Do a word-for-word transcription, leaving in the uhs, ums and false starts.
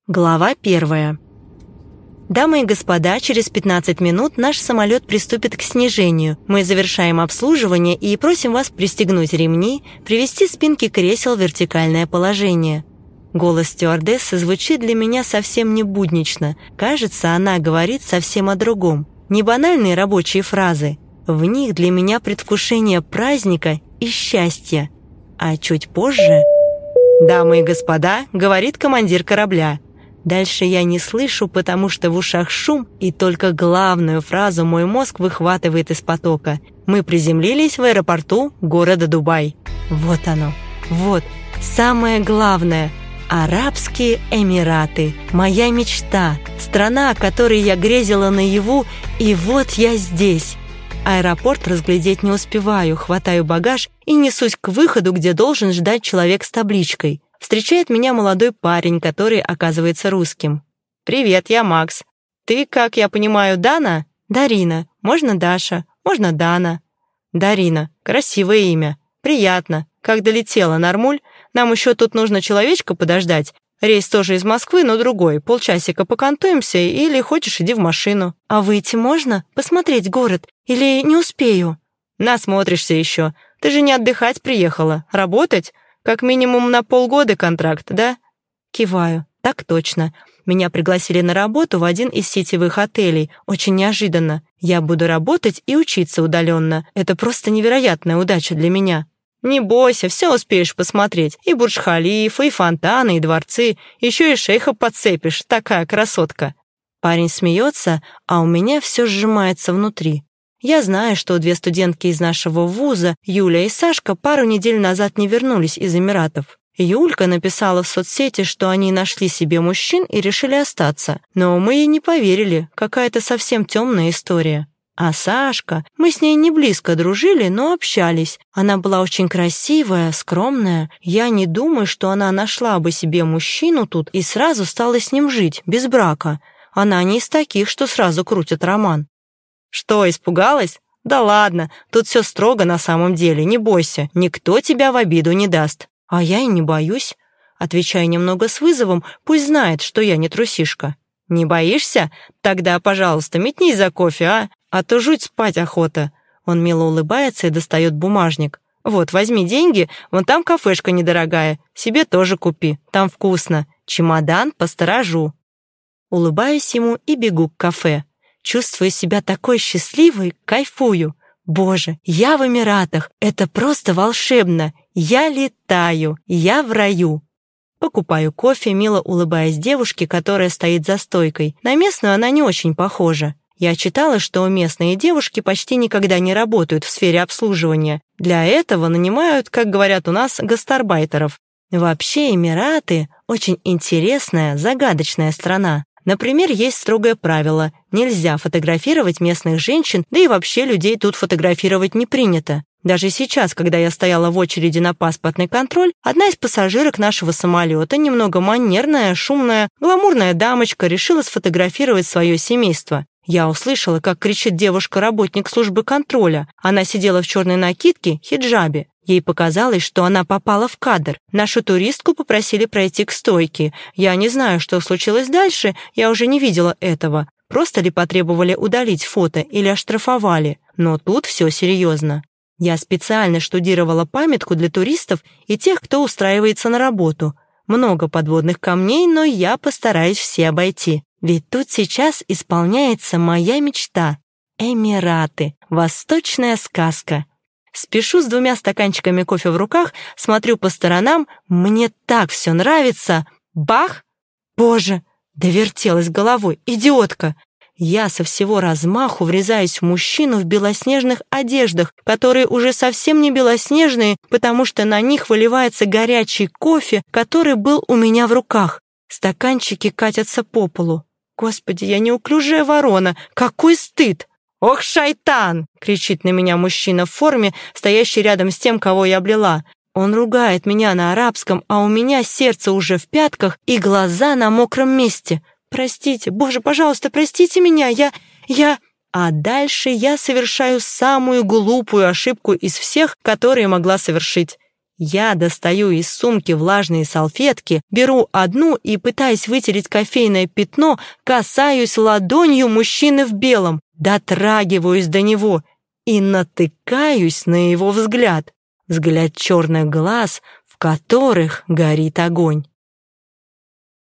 Глава первая. Дамы и господа, через пятнадцать минут наш самолет приступит к снижению. Мы завершаем обслуживание и просим вас пристегнуть ремни, привести спинки кресел в вертикальное положение. Голос стюардессы звучит для меня совсем не буднично. Кажется, она говорит совсем о другом. Не банальные рабочие фразы. В них для меня предвкушение праздника и счастья. А чуть позже... «Дамы и господа», — говорит командир корабля. Дальше я не слышу, потому что в ушах шум, и только главную фразу мой мозг выхватывает из потока. Мы приземлились в аэропорту города Дубай. Вот оно, вот, самое главное. Арабские Эмираты. Моя мечта. Страна, о которой я грезила наяву, и вот я здесь. Аэропорт разглядеть не успеваю, хватаю багаж и несусь к выходу, где должен ждать человек с табличкой. Встречает меня молодой парень, который оказывается русским. «Привет, я Макс. Ты, как я понимаю, Дана?» «Дарина. Можно Даша, можно Дана». «Дарина. Красивое имя. Приятно. Как долетела, нормуль? Нам еще тут нужно человечка подождать. Рейс тоже из Москвы, но другой. Полчасика покантуемся или хочешь, иди в машину». «А выйти можно? Посмотреть город? Или не успею?» «Насмотришься еще. Ты же не отдыхать приехала. Работать? Как минимум на полгода контракт, да?» Киваю. «Так точно. Меня пригласили на работу в один из сетевых отелей. Очень неожиданно. Я буду работать и учиться удаленно. Это просто невероятная удача для меня». «Не бойся, все успеешь посмотреть. И Бурдж-Халифа, и фонтаны, и дворцы. Еще и шейха подцепишь. Такая красотка». Парень смеется, а у меня все сжимается внутри. Я знаю, что две студентки из нашего вуза, Юля и Сашка, пару недель назад не вернулись из Эмиратов. Юлька написала в соцсети, что они нашли себе мужчин и решили остаться. Но мы ей не поверили, какая-то совсем темная история. А Сашка, мы с ней не близко дружили, но общались. Она была очень красивая, скромная. Я не думаю, что она нашла бы себе мужчину тут и сразу стала с ним жить, без брака. Она не из таких, что сразу крутят роман. «Что, испугалась? Да ладно, тут все строго на самом деле, не бойся, никто тебя в обиду не даст». «А я и не боюсь». Отвечаю немного с вызовом, пусть знает, что я не трусишка. «Не боишься? Тогда, пожалуйста, метнись за кофе, а? А то жуть спать охота». Он мило улыбается и достает бумажник. «Вот, возьми деньги, вон там кафешка недорогая, себе тоже купи, там вкусно. Чемодан посторожу». Улыбаюсь ему и бегу к кафе. Чувствую себя такой счастливой, кайфую. Боже, я в Эмиратах, это просто волшебно. Я летаю, я в раю. Покупаю кофе, мило улыбаясь девушке, которая стоит за стойкой. На местную она не очень похожа. Я читала, что местные девушки почти никогда не работают в сфере обслуживания. Для этого нанимают, как говорят у нас, гастарбайтеров. Вообще Эмираты – очень интересная, загадочная страна. Например, есть строгое правило – нельзя фотографировать местных женщин, да и вообще людей тут фотографировать не принято. Даже сейчас, когда я стояла в очереди на паспортный контроль, одна из пассажирок нашего самолета, немного манерная, шумная, гламурная дамочка, решила сфотографировать свое семейство. Я услышала, как кричит девушка-работник службы контроля. Она сидела в черной накидке, хиджабе. Ей показалось, что она попала в кадр. Нашу туристку попросили пройти к стойке. Я не знаю, что случилось дальше, я уже не видела этого. Просто ли потребовали удалить фото или оштрафовали. Но тут все серьезно. Я специально штудировала памятку для туристов и тех, кто устраивается на работу. Много подводных камней, но я постараюсь все обойти. Ведь тут сейчас исполняется моя мечта. Эмираты. Восточная сказка. Спешу с двумя стаканчиками кофе в руках, смотрю по сторонам, мне так все нравится. Бах! Боже, довертелась головой, идиотка! Я со всего размаху врезаюсь в мужчину в белоснежных одеждах, которые уже совсем не белоснежные, потому что на них выливается горячий кофе, который был у меня в руках. Стаканчики катятся по полу. Господи, я неуклюжая ворона, какой стыд! «Ох, шайтан!» — кричит на меня мужчина в форме, стоящий рядом с тем, кого я облила. Он ругает меня на арабском, а у меня сердце уже в пятках и глаза на мокром месте. «Простите, боже, пожалуйста, простите меня, я... я...» А дальше я совершаю самую глупую ошибку из всех, которые могла совершить. Я достаю из сумки влажные салфетки, беру одну и, пытаясь вытереть кофейное пятно, касаюсь ладонью мужчины в белом, дотрагиваюсь до него и натыкаюсь на его взгляд. Взгляд черных глаз, в которых горит огонь.